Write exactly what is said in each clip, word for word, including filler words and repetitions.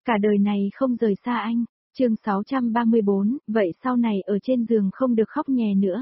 Cả đời này không rời xa anh. Chương sáu trăm ba mươi bốn, vậy sau này ở trên giường không được khóc nhè nữa.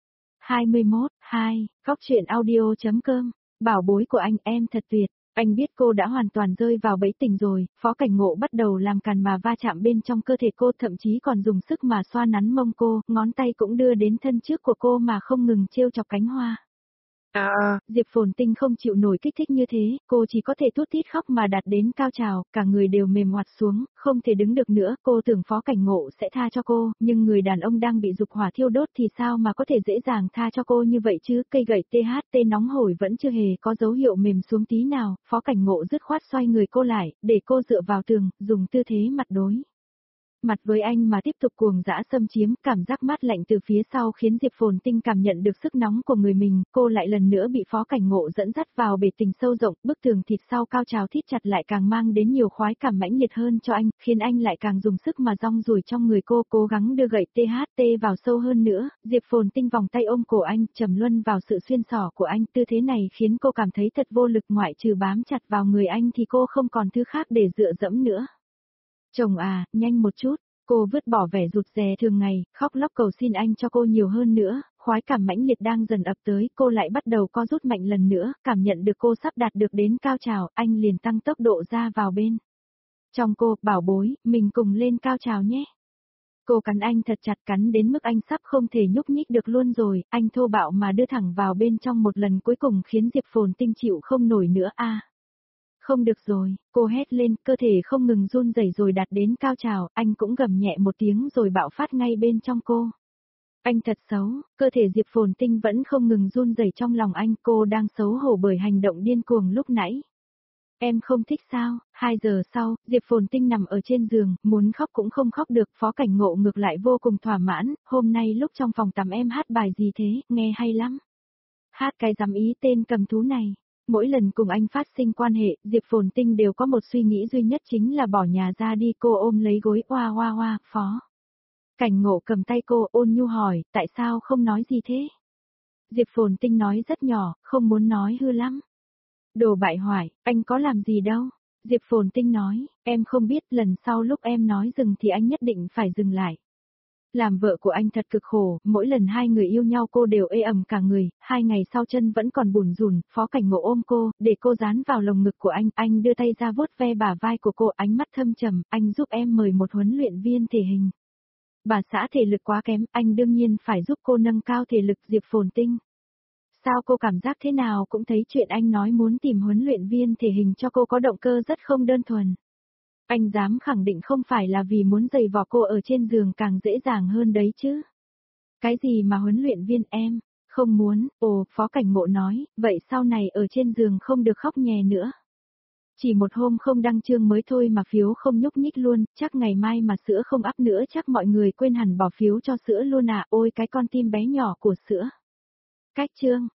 hai mươi mốt, hai, khóc chuyện audio.com. Bảo bối của anh, em thật tuyệt. Anh biết cô đã hoàn toàn rơi vào bẫy tình rồi, Phó Cảnh Ngộ bắt đầu làm càn mà va chạm bên trong cơ thể cô, thậm chí còn dùng sức mà xoa nắn mông cô, ngón tay cũng đưa đến thân trước của cô mà không ngừng trêu chọc cánh hoa. À, Diệp Phồn Tinh không chịu nổi kích thích như thế, cô chỉ có thể thút thít khóc mà đạt đến cao trào, cả người đều mềm ngoặt xuống, không thể đứng được nữa, cô tưởng Phó Cảnh Ngộ sẽ tha cho cô, nhưng người đàn ông đang bị dục hỏa thiêu đốt thì sao mà có thể dễ dàng tha cho cô như vậy chứ, cây gậy tê hát tê nóng hổi vẫn chưa hề có dấu hiệu mềm xuống tí nào, Phó Cảnh Ngộ dứt khoát xoay người cô lại, để cô dựa vào tường, dùng tư thế mặt đối mặt với anh mà tiếp tục cuồng dã xâm chiếm, cảm giác mát lạnh từ phía sau khiến Diệp Phồn Tinh cảm nhận được sức nóng của người mình, cô lại lần nữa bị Phó Cảnh Ngộ dẫn dắt vào bể tình sâu rộng, bức tường thịt sau cao trào thít chặt lại càng mang đến nhiều khoái cảm mãnh liệt hơn cho anh, khiến anh lại càng dùng sức mà rong ruổi trong người cô, cố gắng đưa gậy tê hát tê vào sâu hơn nữa. Diệp Phồn Tinh vòng tay ôm cổ anh, trầm luân vào sự xuyên xỏ của anh, tư thế này khiến cô cảm thấy thật vô lực, ngoại trừ bám chặt vào người anh thì cô không còn thứ khác để dựa dẫm nữa. Chồng à, nhanh một chút, cô vứt bỏ vẻ rụt rè thường ngày, khóc lóc cầu xin anh cho cô nhiều hơn nữa, khoái cảm mãnh liệt đang dần ập tới, cô lại bắt đầu co rút mạnh lần nữa, cảm nhận được cô sắp đạt được đến cao trào, anh liền tăng tốc độ ra vào bên trong cô, bảo bối, mình cùng lên cao trào nhé. Cô cắn anh thật chặt, cắn đến mức anh sắp không thể nhúc nhích được luôn rồi, anh thô bạo mà đưa thẳng vào bên trong một lần cuối cùng khiến Diệp Phồn Tinh chịu không nổi nữa a. À. Không được rồi, cô hét lên, cơ thể không ngừng run rẩy rồi đạt đến cao trào, anh cũng gầm nhẹ một tiếng rồi bạo phát ngay bên trong cô. Anh thật xấu, cơ thể Diệp Phồn Tinh vẫn không ngừng run rẩy trong lòng anh, cô đang xấu hổ bởi hành động điên cuồng lúc nãy. Em không thích sao? Hai giờ sau, Diệp Phồn Tinh nằm ở trên giường, muốn khóc cũng không khóc được, Phó Cảnh Ngộ ngược lại vô cùng thỏa mãn, hôm nay lúc trong phòng tắm em hát bài gì thế, nghe hay lắm. Hát cái dám ý tên cầm thú này. Mỗi lần cùng anh phát sinh quan hệ, Diệp Phồn Tinh đều có một suy nghĩ duy nhất chính là bỏ nhà ra đi, cô ôm lấy gối oa oa oa, Phó Cảnh Ngộ cầm tay cô ôn nhu hỏi, tại sao không nói gì thế? Diệp Phồn Tinh nói rất nhỏ, không muốn nói hư lắm. Đồ bại hoại, anh có làm gì đâu. Diệp Phồn Tinh nói, em không biết, lần sau lúc em nói dừng thì anh nhất định phải dừng lại. Làm vợ của anh thật cực khổ, mỗi lần hai người yêu nhau cô đều ê ẩm cả người, hai ngày sau chân vẫn còn bủn rủn, Phó Cảnh Ngộ ôm cô, để cô dán vào lồng ngực của anh, anh đưa tay ra vuốt ve bả vai của cô, ánh mắt thâm trầm, anh giúp em mời một huấn luyện viên thể hình. Bà xã thể lực quá kém, anh đương nhiên phải giúp cô nâng cao thể lực. Diệp Phồn Tinh. Sao cô cảm giác thế nào cũng thấy chuyện anh nói muốn tìm huấn luyện viên thể hình cho cô có động cơ rất không đơn thuần. Anh dám khẳng định không phải là vì muốn giày vò cô ở trên giường càng dễ dàng hơn đấy chứ. Cái gì mà huấn luyện viên em, không muốn, ồ, Phó Cảnh Ngộ nói, vậy sau này ở trên giường không được khóc nhè nữa. Chỉ một hôm không đăng chương mới thôi mà phiếu không nhúc nhích luôn, chắc ngày mai mà sữa không ắp nữa chắc mọi người quên hẳn bỏ phiếu cho sữa luôn à, ôi cái con tim bé nhỏ của sữa. Cách chương.